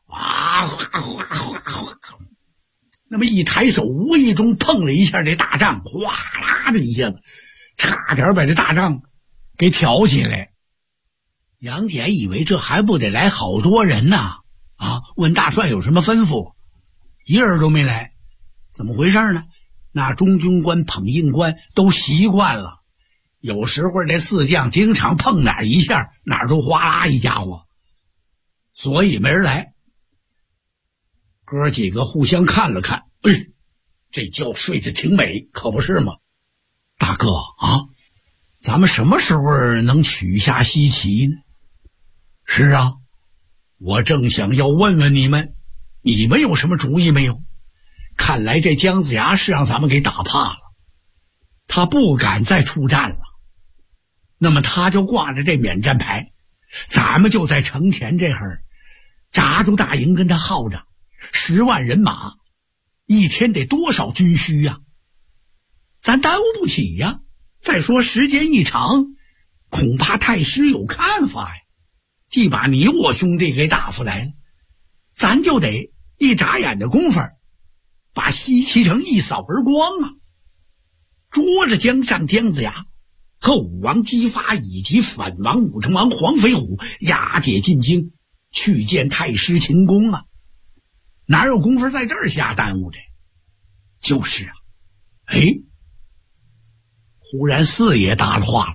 那么一抬手，无意中碰了一下这大帐，哗啦的一下子，差点把这大帐给挑起来。杨戬以为这还不得来好多人呢，问大帅有什么吩咐，一人都没来。怎么回事呢？那中军官、捧印官都习惯了，有时候这4将经常碰哪儿一下，哪儿都哗啦一家伙，所以没人来。哥几个互相看了看，这觉睡得挺美，可不是吗？大哥咱们什么时候能取下西岐呢？是啊，我正想要问问你们有什么主意没有？看来这姜子牙是让咱们给打怕了，他不敢再出战了。那么他就挂着这免战牌，咱们就在城前这儿扎住大营跟他耗着，10万人马，一天得多少军需呀？咱耽误不起呀。再说时间一长，恐怕太师有看法呀，既把你我兄弟给打发来了，咱就得一眨眼的功夫把西岐城一扫而光捉着江上姜子牙和武王姬发以及反王武成王黄飞虎，押解进京去见太师秦公哪有功夫在这儿瞎耽误的？就是忽然4爷搭了话了，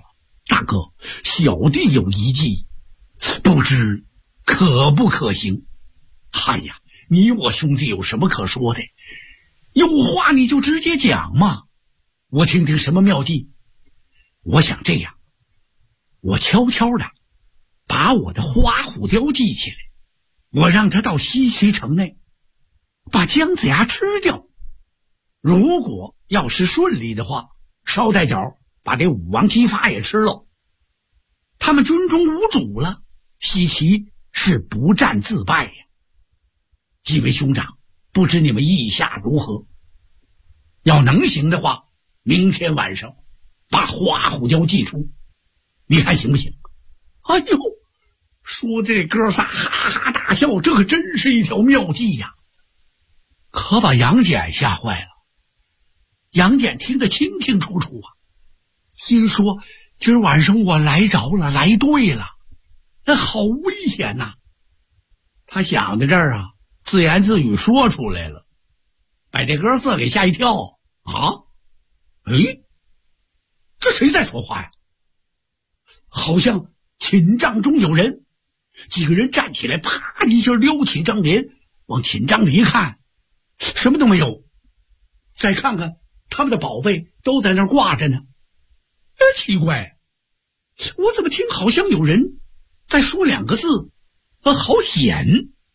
大哥，小弟有一计，不知可不可行？哎呀，你我兄弟有什么可说的？有话你就直接讲嘛，我听听什么妙计。我想这样，我悄悄的把我的花虎雕记起来，我让他到西岐城内把姜子牙吃掉。如果要是顺利的话，捎带脚把这武王姬发也吃了。他们军中无主了，西岐是不战自败呀。几位兄长，不知你们意下如何？要能行的话，明天晚上把花虎雕祭出，你看行不行？哎呦，说这哥仨哈哈大笑，这可真是一条妙计呀！可把杨戬吓坏了。杨戬听得清清楚楚啊，心说今儿晚上我来着了，来对了，那好危险呐！他想到这儿啊，自言自语说出来了，把这哥仨给吓一跳啊！哎，这谁在说话呀？好像寝帐中有人。几个人站起来，啪一下撩起帐帘，往寝帐里一看，什么都没有。再看看他们的宝贝都在那儿挂着呢。奇怪，我怎么听好像有人在说两个字，好险。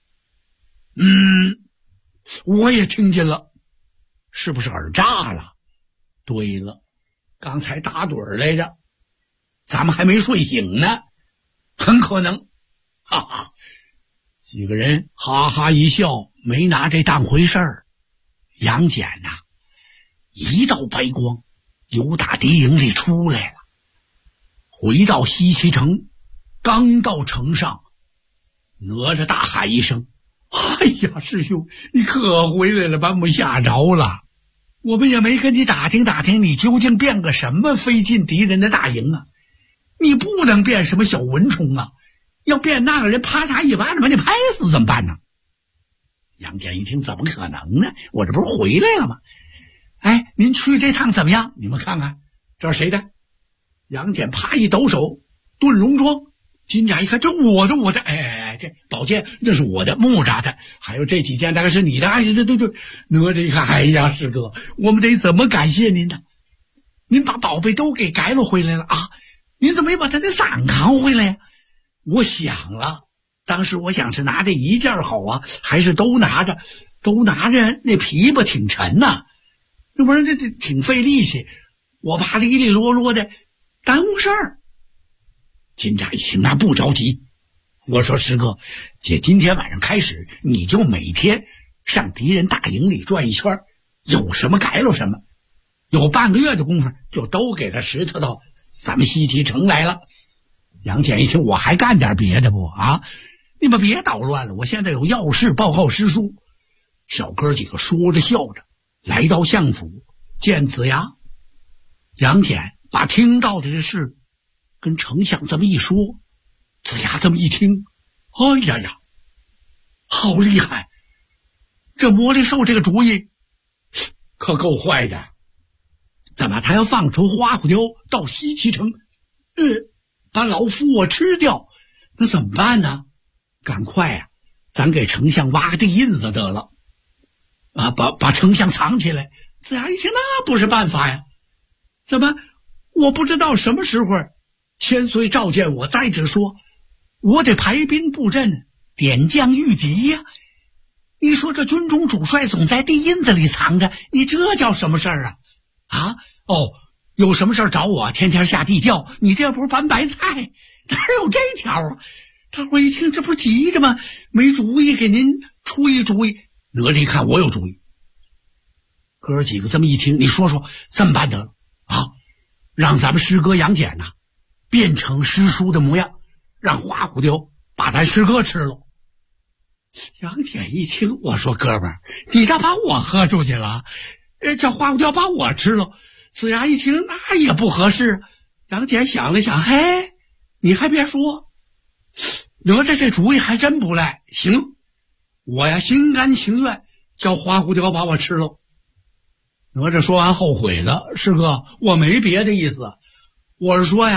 我也听见了，是不是耳炸了？对了，刚才打盹儿来着，咱们还没睡醒呢，很可能。哈哈，几个人哈哈一笑，没拿这当回事儿。杨戬呐，一道白光由打敌营里出来了，回到西岐城，刚到城上，哪吒大喊一声：“哎呀，师兄，你可回来了，把我们吓着了。我们也没跟你打听打听，你究竟变个什么飞进敌人的大营啊？你不能变什么小蚊虫啊！要变那个人，啪嚓一巴掌把你拍死怎么办呢？”杨戬一听，怎么可能呢？我这不是回来了吗？哎，您去这趟怎么样？你们看看，这是谁的？杨戬啪一抖手，遁龙桩。金吒一看，这我的，哎，这宝剑那是我的，木吒的，还有这几件大概是你的。哎，对，哪吒一看，哎呀，师哥，我们得怎么感谢您呢？您把宝贝都给改了回来了啊？您怎么没把他的伞扛回来呀？我想了，当时我想是拿这一件好啊，还是都拿着，那琵琶挺沉呐，要不然这挺费力气，我怕哩哩啰啰的耽误事儿。金吒一听，那不着急。我说师哥，姐今天晚上开始，你就每天上敌人大营里转一圈，有什么改了什么，有半个月的功夫就都给他拾掇到咱们西岐城来了。杨戬一听，我还干点别的不啊？你们别捣乱了，我现在有要事报告师叔。小哥几个说着笑着来到相府见子牙。杨戬把听到的这事跟丞相这么一说，子牙这么一听，哎呀，好厉害！这魔力兽这个主意可够坏的。怎么他要放出花虎雕到西岐城，把老夫我吃掉，那怎么办呢？赶快啊，咱给丞相挖个地印子得了啊，把丞相藏起来。子牙一听，那不是办法呀。怎么我不知道什么时候千岁召见我，再者说我得排兵布阵，点将御敌呀。你说这军中主帅总在地印子里藏着，你这叫什么事儿啊？有什么事儿找我，天天下地窖，你这不是搬白菜？哪有这条啊？大伙一听，这不急着吗？没主意，给您出一主意。哪吒一看，我有主意。哥几个这么一听，你说说，这么办得了啊？让咱们师哥杨戬呐，变成师叔的模样，让花虎雕把咱师哥吃了。杨戬一听，我说哥们儿，你咋把我喝出去了？叫花虎雕把我吃了。子牙一听，那也不合适。杨戬想了想，嘿，你还别说，哪吒这主意还真不赖。行，我呀心甘情愿叫花虎雕把我吃了。哪吒说完后悔了，师哥，我没别的意思，我是说呀，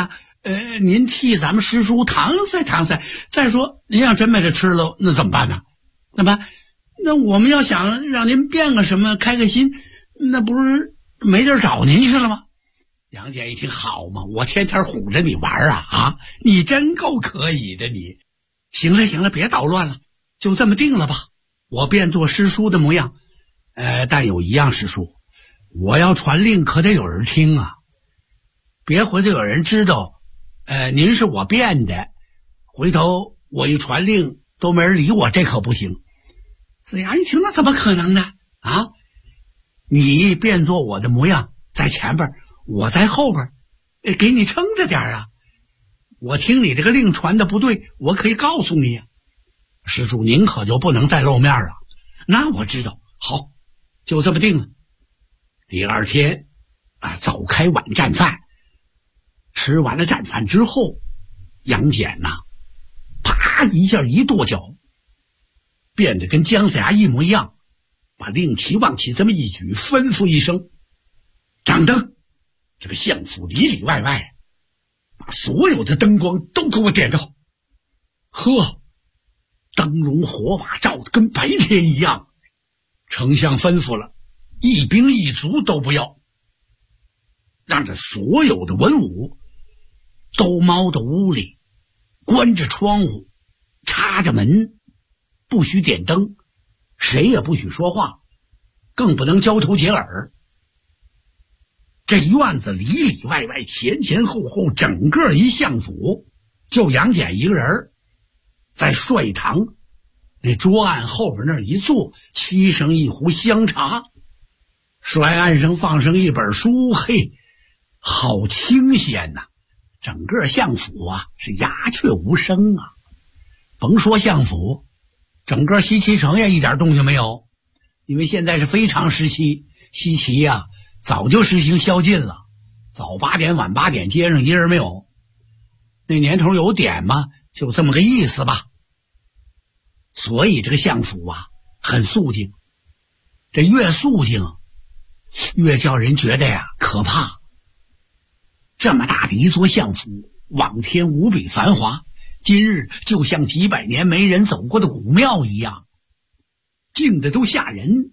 您替咱们师叔搪塞搪塞。再说您要真没得吃了，那怎么办呢？那我们要想让您变个什么开个心，那不是没地儿找您去了吗？杨戬一听，好嘛，我天天唬着你玩啊！你真够可以的你。行了，别捣乱了，就这么定了吧。我变做师叔的模样，但有一样，师叔，我要传令可得有人听啊，别回头有人知道，您是我变的，回头我一传令都没人理我，这可不行。子牙一听，那怎么可能呢？啊，你变做我的模样，在前边，我在后边，给你撑着点啊。我听你这个令传的不对，我可以告诉你啊。施主您可就不能再露面了。那我知道，好，就这么定了。第二天早开晚战饭，吃完了战饭之后，杨戬啪一下一跺脚，变得跟姜子牙一模一样，把令旗往起这么一举，吩咐一声，掌灯，这个相府里里外外把所有的灯光都给我点着。呵，灯笼火把照得跟白天一样。丞相吩咐了，一兵一卒都不要，让这所有的文武都猫到屋里，关着窗户，插着门，不许点灯，谁也不许说话，更不能交头接耳。这院子里里外外前前后后整个一相府，就杨戬一个人在帅堂那桌案后边那儿一坐，沏上一壶香茶，帅案上放上一本书，嘿，好清闲呐！整个相府是鸦雀无声啊。甭说相府，整个西岐城也一点动静没有，因为现在是非常时期，西岐早就实行宵禁了，早8点晚8点，街上一人没有。那年头有点嘛，就这么个意思吧。所以这个相府很肃静，这越肃静越叫人觉得可怕。这么大的一座相府，往天无比繁华，今日就像几百年没人走过的古庙一样，静得都吓人。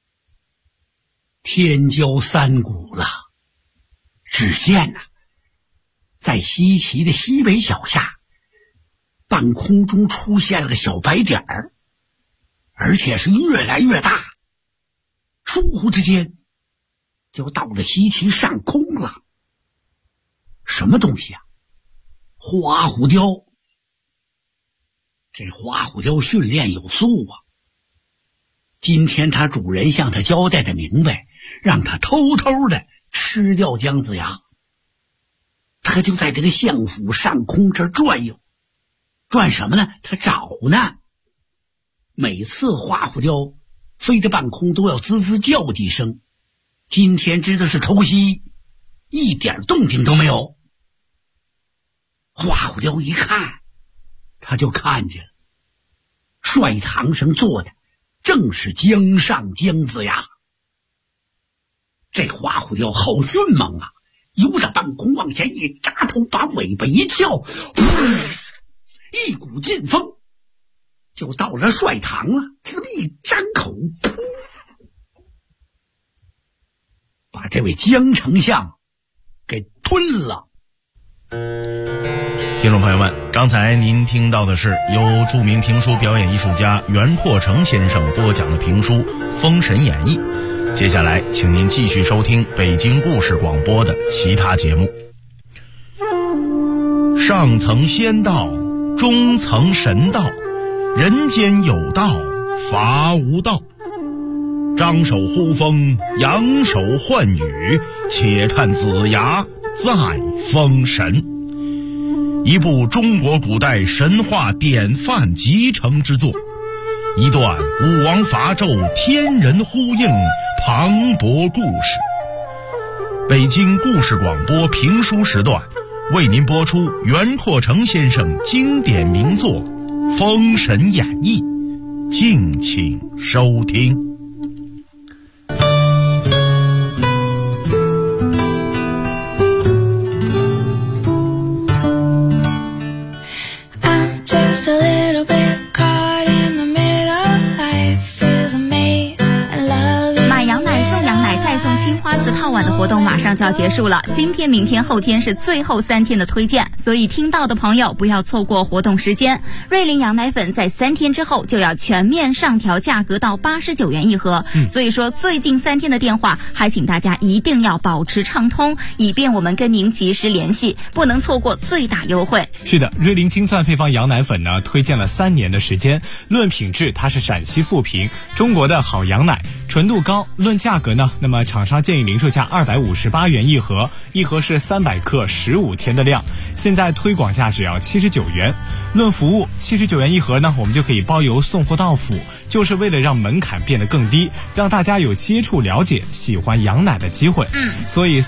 天交3鼓了，只见在西岐的西北角下，半空中出现了个小白点儿，而且是越来越大，倏忽之间就到了西岐上空了。什么东西花虎雕。这花虎雕训练有素今天他主人向他交代的明白，让他偷偷的吃掉姜子牙。他就在这个相府上空这转悠，转什么呢？他找呢。每次花虎雕飞到半空都要滋滋叫几声，今天知道是偷袭，一点动静都没有。花虎雕一看，他就看见了，帅堂上坐的正是姜尚姜子牙。这花虎雕好迅猛由着半空往前一扎头，把尾巴一翘，一股劲风就到了帅堂了。这么一张口，把这位姜丞相给吞了。 听众朋友们，刚才您听到的是由著名评书表演艺术家袁阔成先生播讲的评书《封神演义》。接下来请您继续收听北京故事广播的其他节目。上层仙道，中层神道，人间有道，伐无道。张手呼风，扬手唤雨，且看子牙在封神。一部中国古代神话典范集成之作，一段武王伐纣天人呼应磅礴故事。北京故事广播评书时段为您播出袁阔成先生经典名作《封神演义》，敬请收听。 动马上就要结束了，今天、明天、后天是最后3天的推荐，所以听到的朋友不要错过活动时间。瑞麟羊奶粉在3天之后就要全面上调价格到89元一盒，所以说最近3天的电话还请大家一定要保持畅通，以便我们跟您及时联系，不能错过最大优惠。 是的，瑞麟精算配方羊奶粉呢，推荐了3年的时间，论品质它是陕西富平中国的好羊奶，纯度高。论价格呢，那么厂商建议零售价258元一盒，一盒是300克15天的量，现在推广价只要79元。论服务，79元一盒呢，我们就可以包邮送货到府，就是为了让门槛变得更低，让大家有接触、了解、喜欢羊奶的机会。所以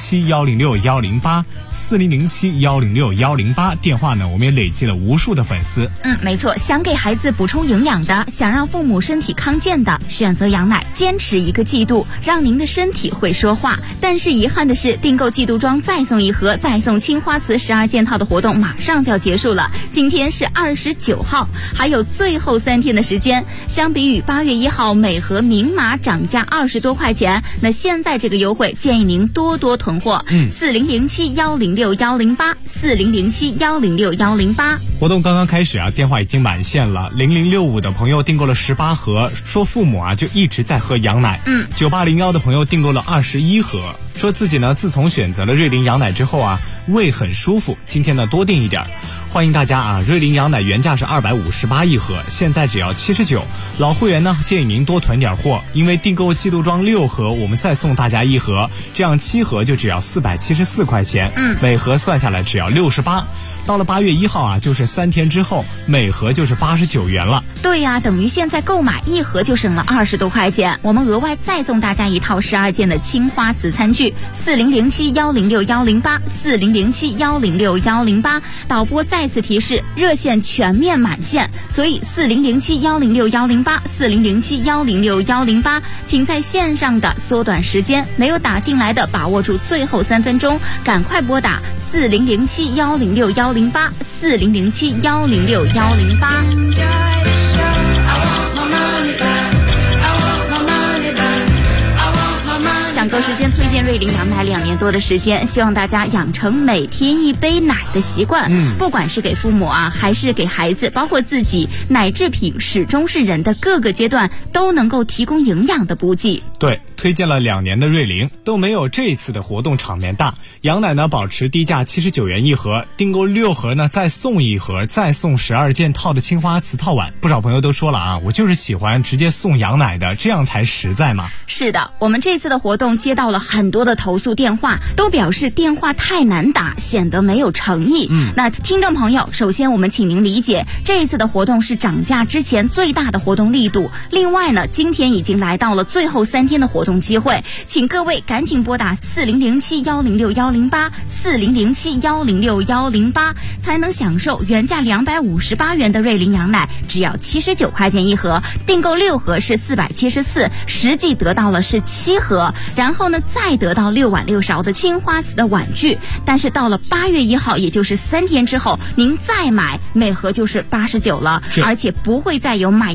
4007106108，4007106108电话呢，我们也累积了无数的粉丝。 没错，想给孩子补充营养的，想让父母身体康健的，选择羊奶，坚持1个季度，让您的身体会说话。但是遗憾的是，订购季度装再送1盒，再送青花瓷12件套的活动马上就要结束了。今天是29号，还有最后3天的时间。相比于8月1号每盒明码涨价20多块钱，那现在这个优惠建议您多多囤货。4007106108，4007106108。 活动刚刚开始啊，电话已经满线了。0065的朋友订购了18盒，说父母啊就一直在喝羊奶。9801的朋友订购了21盒，说自己呢自从选择了瑞麟羊奶之后啊，胃很舒服，今天呢多订一点。欢迎大家啊！瑞麟羊奶原价是258一盒，现在只要79。老会员呢，建议您多囤点货，因为订购季度装6盒，我们再送大家1盒，这样7盒就只要474块钱。每盒算下来只要68。到了8月1号啊，就是3天之后，每盒就是89元了。 对呀，等于现在购买1盒就省了20多块钱。我们额外再送大家1套12件的青花瓷餐具，4007106108，4007106108。导播再次提示，热线全面满线，所以4007106108，4007106108，请在线上的缩短时间，没有打进来的把握住最后3分钟，赶快拨打4007106108，4007106108。抢购时间推荐瑞麟羊奶2年多的时间，希望大家养成每天1杯奶的习惯。不管是给父母啊，还是给孩子，包括自己，奶制品始终是人的各个阶段都能够提供营养的补给。 对，推荐了2年的瑞麟都没有这次的活动场面大。羊奶呢保持低价79元一盒，订购6盒呢再送1盒，再送12件套的青花瓷套碗。不少朋友都说了啊，我就是喜欢直接送羊奶的，这样才实在嘛。 是的，我们这次的活动接到了很多的投诉电话，都表示电话太难打，显得没有诚意。那听众朋友，首先我们请您理解，这一次的活动是涨价之前最大的活动力度。另外呢，今天已经来到了最后3天的活动机会，请各位赶紧拨打4007106108，4007106108，才能享受原价258元的瑞麟羊奶，只要79块钱一盒，订购6盒是474，实际得到了是7盒，然后呢再得到6碗6勺的青花瓷的碗具。但是到了8月1号，也就是3天之后，您再买每盒就是89了，而且不会再有买